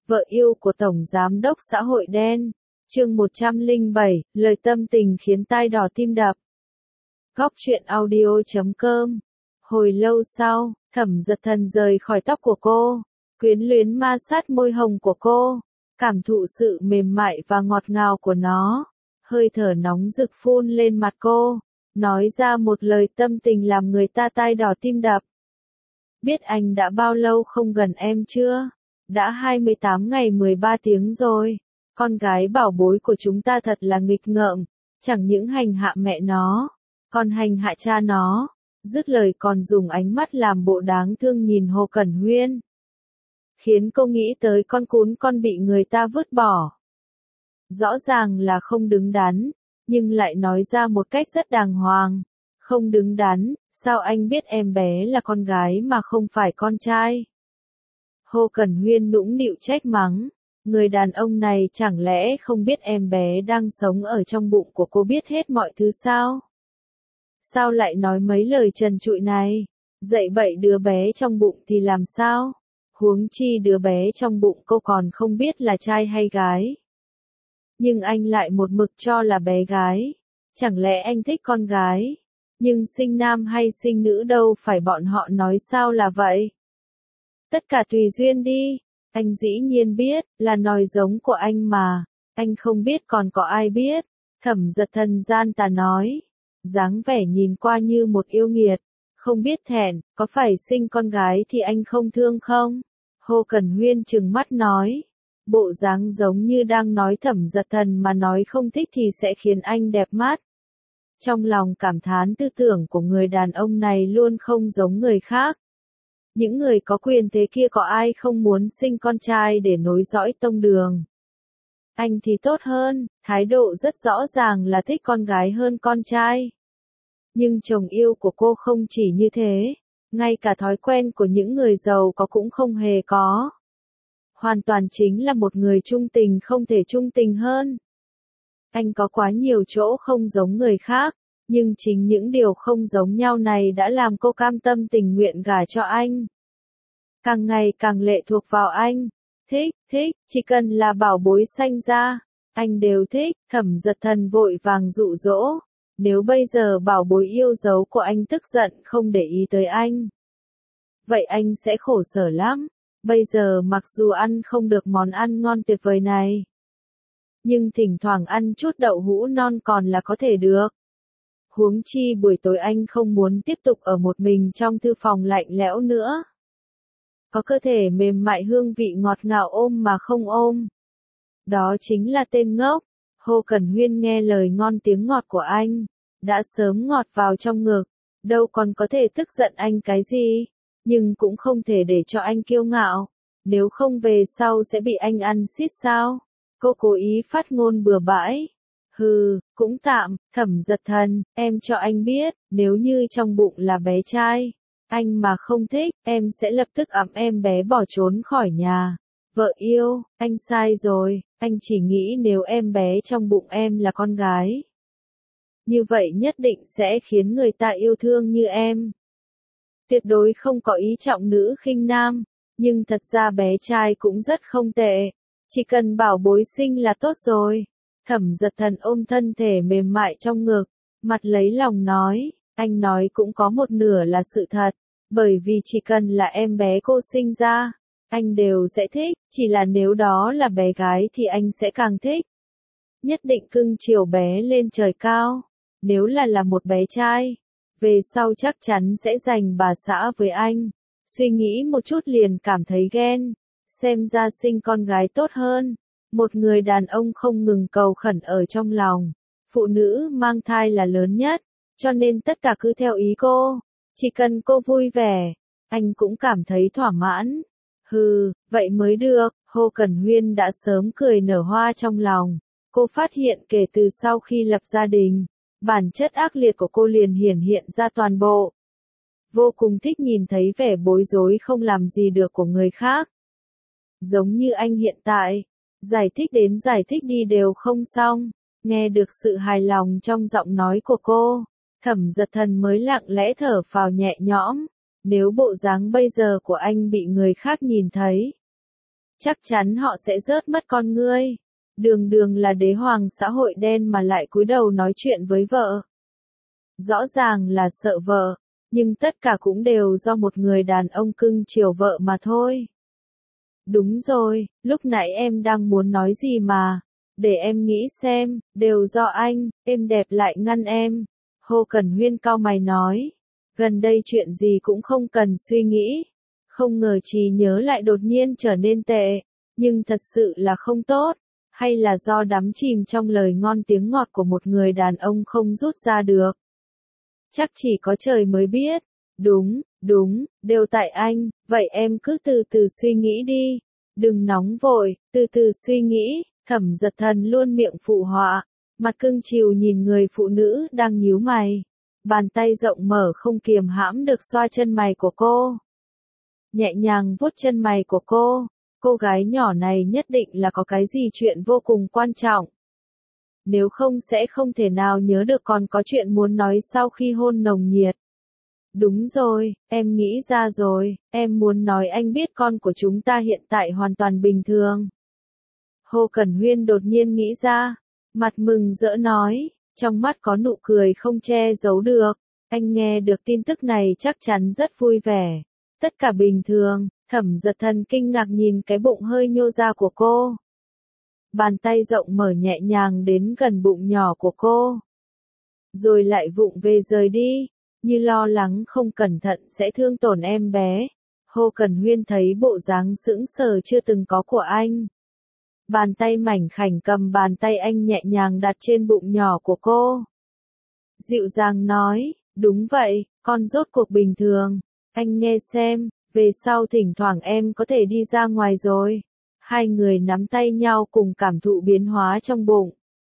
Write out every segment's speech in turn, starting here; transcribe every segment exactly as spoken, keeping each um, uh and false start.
Vợ yêu của Tổng Giám đốc xã hội đen. Chương một trăm lẻ bảy, lời tâm tình khiến tai đỏ tim đập. Góc truyện audio chấm com. Hồi lâu sau, Thẩm Dật Thần rời khỏi tóc của cô, quyến luyến ma sát môi hồng của cô, cảm thụ sự mềm mại và ngọt ngào của nó, hơi thở nóng rực phun lên mặt cô, nói ra một lời tâm tình làm người ta tai đỏ tim đập. Biết anh đã bao lâu không gần em chưa? Đã hai mươi tám ngày mười ba tiếng rồi. Con gái bảo bối của chúng ta thật là nghịch ngợm, chẳng những hành hạ mẹ nó, còn hành hạ cha nó. Dứt lời còn dùng ánh mắt làm bộ đáng thương nhìn Hồ Cẩn Huyên, khiến cô nghĩ tới con cún con bị người ta vứt bỏ. Rõ ràng là không đứng đắn, nhưng lại nói ra một cách rất đàng hoàng. Không đứng đắn, sao anh biết em bé là con gái mà không phải con trai? Hồ Cẩn Huyên nũng nịu trách mắng, người đàn ông này chẳng lẽ không biết em bé đang sống ở trong bụng của cô biết hết mọi thứ sao? Sao lại nói mấy lời trần trụi này? Dạy bậy đứa bé trong bụng thì làm sao? Huống chi đứa bé trong bụng cô còn không biết là trai hay gái. Nhưng anh lại một mực cho là bé gái. Chẳng lẽ anh thích con gái? Nhưng sinh nam hay sinh nữ đâu phải bọn họ nói sao là vậy? Tất cả tùy duyên đi. Anh dĩ nhiên biết, là nòi giống của anh mà. Anh không biết còn có ai biết. Thẩm Dật Thần gian tà nói. Dáng vẻ nhìn qua như một yêu nghiệt. Không biết thẹn, có phải sinh con gái thì anh không thương không? Hồ Cẩn Huyên trừng mắt nói. Bộ dáng giống như đang nói Thẩm Dật Thần mà nói không thích thì sẽ khiến anh đẹp mắt. Trong lòng cảm thán tư tưởng của người đàn ông này luôn không giống người khác. Những người có quyền thế kia có ai không muốn sinh con trai để nối dõi tông đường. Anh thì tốt hơn, thái độ rất rõ ràng là thích con gái hơn con trai. Nhưng chồng yêu của cô không chỉ như thế, ngay cả thói quen của những người giàu có cũng không hề có. Hoàn toàn chính là một người trung tình không thể trung tình hơn. Anh có quá nhiều chỗ không giống người khác, nhưng chính những điều không giống nhau này đã làm cô cam tâm tình nguyện gả cho anh. Càng ngày càng lệ thuộc vào anh. Thích, thích, chỉ cần là bảo bối sanh ra, anh đều thích. Thẩm Dật Thần vội vàng dụ dỗ. Nếu bây giờ bảo bối yêu dấu của anh tức giận không để ý tới anh, vậy anh sẽ khổ sở lắm. Bây giờ mặc dù ăn không được món ăn ngon tuyệt vời này, nhưng thỉnh thoảng ăn chút đậu hũ non còn là có thể được. Huống chi buổi tối anh không muốn tiếp tục ở một mình trong thư phòng lạnh lẽo nữa. Có cơ thể mềm mại hương vị ngọt ngào ôm mà không ôm. Đó chính là tên ngốc. Hồ Cẩn Huyên nghe lời ngon tiếng ngọt của anh, đã sớm ngọt vào trong ngực, đâu còn có thể tức giận anh cái gì, nhưng cũng không thể để cho anh kiêu ngạo, nếu không về sau sẽ bị anh ăn xít sao. Cô cố ý phát ngôn bừa bãi. Hừ, cũng tạm. Thẩm Dật Thần, em cho anh biết, nếu như trong bụng là bé trai, anh mà không thích, em sẽ lập tức ẵm em bé bỏ trốn khỏi nhà. Vợ yêu, anh sai rồi, anh chỉ nghĩ nếu em bé trong bụng em là con gái, như vậy nhất định sẽ khiến người ta yêu thương như em. Tuyệt đối không có ý trọng nữ khinh nam, nhưng thật ra bé trai cũng rất không tệ, chỉ cần bảo bối sinh là tốt rồi. Thẩm Dật Thần ôm thân thể mềm mại trong ngực, mặt lấy lòng nói, anh nói cũng có một nửa là sự thật, bởi vì chỉ cần là em bé cô sinh ra, anh đều sẽ thích, chỉ là nếu đó là bé gái thì anh sẽ càng thích. Nhất định cưng chiều bé lên trời cao. Nếu là là một bé trai, về sau chắc chắn sẽ giành bà xã với anh. Suy nghĩ một chút liền cảm thấy ghen. Xem ra sinh con gái tốt hơn. Một người đàn ông không ngừng cầu khẩn ở trong lòng. Phụ nữ mang thai là lớn nhất, cho nên tất cả cứ theo ý cô. Chỉ cần cô vui vẻ, anh cũng cảm thấy thỏa mãn. Hừ, vậy mới được. Hồ Cẩn Huyên đã sớm cười nở hoa trong lòng. Cô phát hiện kể từ sau khi lập gia đình, bản chất ác liệt của cô liền hiển hiện ra toàn bộ. Vô cùng thích nhìn thấy vẻ bối rối không làm gì được của người khác. Giống như anh hiện tại, giải thích đến giải thích đi đều không xong. Nghe được sự hài lòng trong giọng nói của cô, Thẩm Dật Thần mới lặng lẽ thở phào nhẹ nhõm. Nếu bộ dáng bây giờ của anh bị người khác nhìn thấy, chắc chắn họ sẽ rớt mất con ngươi. Đường đường là đế hoàng xã hội đen mà lại cúi đầu nói chuyện với vợ. Rõ ràng là sợ vợ, nhưng tất cả cũng đều do một người đàn ông cưng chiều vợ mà thôi. Đúng rồi, lúc nãy em đang muốn nói gì mà, để em nghĩ xem, đều do anh, em đẹp lại ngăn em. Hồ Cẩn Huyên cau mày nói, gần đây chuyện gì cũng không cần suy nghĩ. Không ngờ trí nhớ lại đột nhiên trở nên tệ, nhưng thật sự là không tốt, hay là do đắm chìm trong lời ngon tiếng ngọt của một người đàn ông không rút ra được. Chắc chỉ có trời mới biết. Đúng, đúng, đều tại anh, vậy em cứ từ từ suy nghĩ đi. Đừng nóng vội, từ từ suy nghĩ. Thẩm Giật Thần luôn miệng phụ họa, mặt cưng chiều nhìn người phụ nữ đang nhíu mày. Bàn tay rộng mở không kiềm hãm được xoa chân mày của cô. Nhẹ nhàng vuốt chân mày của cô. Cô gái nhỏ này nhất định là có cái gì chuyện vô cùng quan trọng. Nếu không sẽ không thể nào nhớ được còn có chuyện muốn nói sau khi hôn nồng nhiệt. Đúng rồi, em nghĩ ra rồi, em muốn nói anh biết con của chúng ta hiện tại hoàn toàn bình thường. Hồ Cẩn Huyên đột nhiên nghĩ ra, mặt mừng rỡ nói, trong mắt có nụ cười không che giấu được. Anh nghe được tin tức này chắc chắn rất vui vẻ. Tất cả bình thường. Thẩm Giật Thần kinh ngạc nhìn cái bụng hơi nhô ra của cô. Bàn tay rộng mở nhẹ nhàng đến gần bụng nhỏ của cô. Rồi lại vụng về rời đi, như lo lắng không cẩn thận sẽ thương tổn em bé. Hồ Cẩn Huyên thấy bộ dáng sững sờ chưa từng có của anh. Bàn tay mảnh khảnh cầm bàn tay anh nhẹ nhàng đặt trên bụng nhỏ của cô. Dịu dàng nói, đúng vậy, con rốt cuộc bình thường. Anh nghe xem. Về sau thỉnh thoảng em có thể đi ra ngoài rồi. Hai người nắm tay nhau cùng cảm thụ biến hóa trong bụng.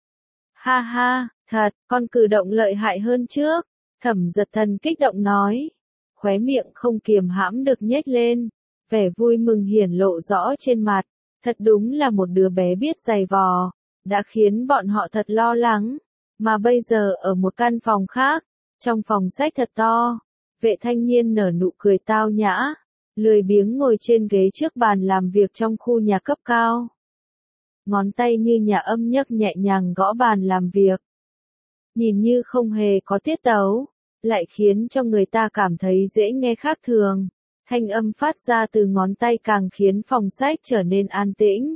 Ha ha, thật, con cử động lợi hại hơn trước. Thẩm Giật Thần kích động nói. Khóe miệng không kiềm hãm được nhếch lên. Vẻ vui mừng hiển lộ rõ trên mặt. Thật đúng là một đứa bé biết giày vò. Đã khiến bọn họ thật lo lắng. Mà bây giờ ở một căn phòng khác. Trong phòng sách thật to. Vệ Thanh Nhiên nở nụ cười tao nhã. Lười biếng ngồi trên ghế trước bàn làm việc trong khu nhà cấp cao. Ngón tay như nhà âm nhấc nhẹ nhàng gõ bàn làm việc. Nhìn như không hề có tiết tấu, lại khiến cho người ta cảm thấy dễ nghe khác thường. Thanh âm phát ra từ ngón tay càng khiến phòng sách trở nên an tĩnh.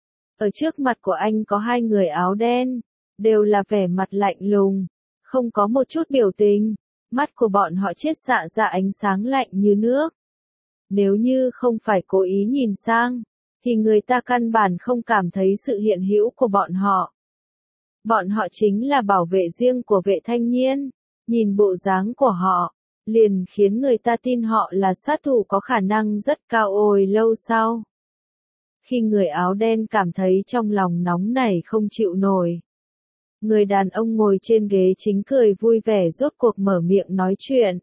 Ở trước mặt của anh có hai người áo đen, đều là vẻ mặt lạnh lùng, không có một chút biểu tình. Mắt của bọn họ chiết xạ ra ánh sáng lạnh như nước. Nếu như không phải cố ý nhìn sang, thì người ta căn bản không cảm thấy sự hiện hữu của bọn họ. Bọn họ chính là bảo vệ riêng của Vệ Thanh Nhiên. Nhìn bộ dáng của họ, liền khiến người ta tin họ là sát thủ có khả năng rất cao. Ôi lâu sau, khi người áo đen cảm thấy trong lòng nóng nảy không chịu nổi, người đàn ông ngồi trên ghế chính cười vui vẻ rốt cuộc mở miệng nói chuyện.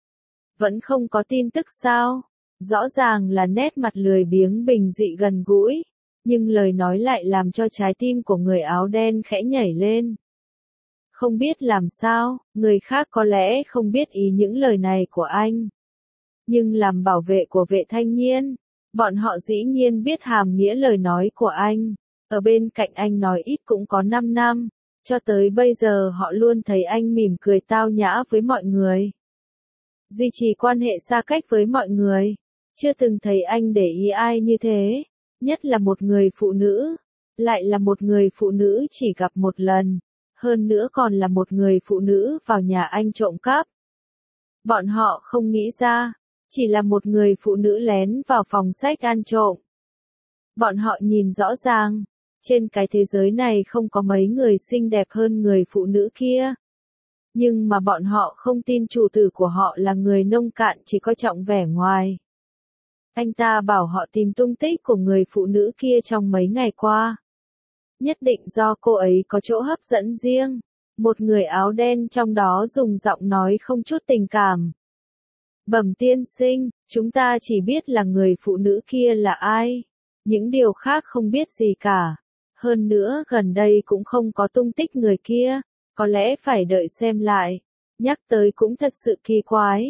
Vẫn không có tin tức sao? Rõ ràng là nét mặt lười biếng bình dị gần gũi, nhưng lời nói lại làm cho trái tim của người áo đen khẽ nhảy lên. Không biết làm sao, người khác có lẽ không biết ý những lời này của anh. Nhưng làm bảo vệ của Vệ Thanh Nhiên, bọn họ dĩ nhiên biết hàm nghĩa lời nói của anh. Ở bên cạnh anh nói ít cũng có năm năm, cho tới bây giờ họ luôn thấy anh mỉm cười tao nhã với mọi người. Duy trì quan hệ xa cách với mọi người. Chưa từng thấy anh để ý ai như thế, nhất là một người phụ nữ, lại là một người phụ nữ chỉ gặp một lần, hơn nữa còn là một người phụ nữ vào nhà anh trộm cắp. Bọn họ không nghĩ ra, chỉ là một người phụ nữ lén vào phòng sách ăn trộm. Bọn họ nhìn rõ ràng, trên cái thế giới này không có mấy người xinh đẹp hơn người phụ nữ kia. Nhưng mà bọn họ không tin chủ tử của họ là người nông cạn chỉ coi trọng vẻ ngoài. Anh ta bảo họ tìm tung tích của người phụ nữ kia trong mấy ngày qua. Nhất định do cô ấy có chỗ hấp dẫn riêng. Một người áo đen trong đó dùng giọng nói không chút tình cảm. Bẩm tiên sinh, chúng ta chỉ biết là người phụ nữ kia là ai. Những điều khác không biết gì cả. Hơn nữa gần đây cũng không có tung tích người kia. Có lẽ phải đợi xem lại. Nhắc tới cũng thật sự kỳ quái.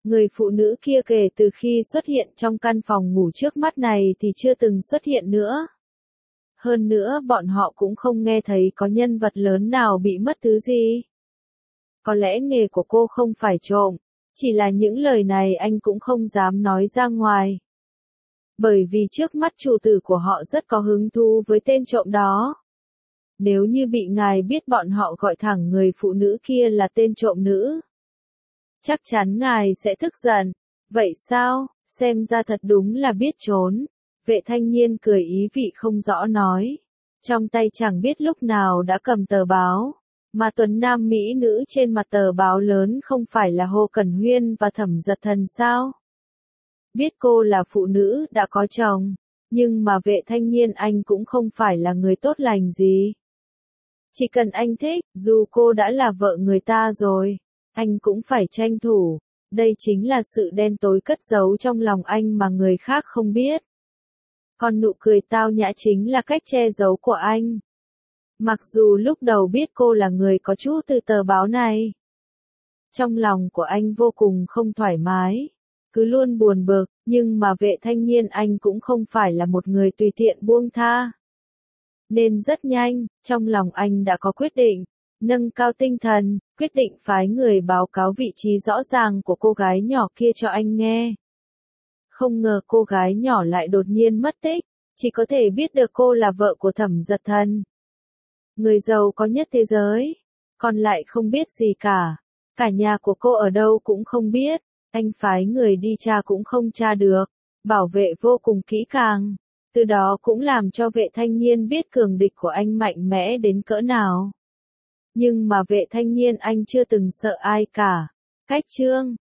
Người phụ nữ kia kể từ khi xuất hiện trong căn phòng ngủ trước mắt này thì chưa từng xuất hiện nữa. Hơn nữa bọn họ cũng không nghe thấy có nhân vật lớn nào bị mất thứ gì. Có lẽ nghề của cô không phải trộm, chỉ là những lời này anh cũng không dám nói ra ngoài. Bởi vì trước mắt chủ tử của họ rất có hứng thú với tên trộm đó. Nếu như bị ngài biết bọn họ gọi thẳng người phụ nữ kia là tên trộm nữ, chắc chắn ngài sẽ tức giận. Vậy sao, xem ra thật đúng là biết trốn. Vệ thanh niên cười ý vị không rõ nói. Trong tay chẳng biết lúc nào đã cầm tờ báo. Mà tuấn nam mỹ nữ trên mặt tờ báo lớn không phải là Hồ Cẩn Huyên và Thẩm Giật Thần sao? Biết cô là phụ nữ đã có chồng, nhưng mà vệ thanh niên anh cũng không phải là người tốt lành gì. Chỉ cần anh thích, dù cô đã là vợ người ta rồi, anh cũng phải tranh thủ. Đây chính là sự đen tối cất giấu trong lòng anh mà người khác không biết. Còn nụ cười tao nhã chính là cách che giấu của anh. Mặc dù lúc đầu biết cô là người có chút từ tờ báo này, trong lòng của anh vô cùng không thoải mái, cứ luôn buồn bực, nhưng mà vệ thanh niên anh cũng không phải là một người tùy tiện buông tha. Nên rất nhanh, trong lòng anh đã có quyết định, nâng cao tinh thần, quyết định phái người báo cáo vị trí rõ ràng của cô gái nhỏ kia cho anh nghe. Không ngờ cô gái nhỏ lại đột nhiên mất tích, chỉ có thể biết được cô là vợ của Thẩm Giật Thần. Người giàu có nhất thế giới, còn lại không biết gì cả. Cả nhà của cô ở đâu cũng không biết, anh phái người đi tra cũng không tra được, bảo vệ vô cùng kỹ càng. Từ đó cũng làm cho vệ thanh niên biết cường địch của anh mạnh mẽ đến cỡ nào. Nhưng mà vệ thanh niên anh chưa từng sợ ai cả. Cách chương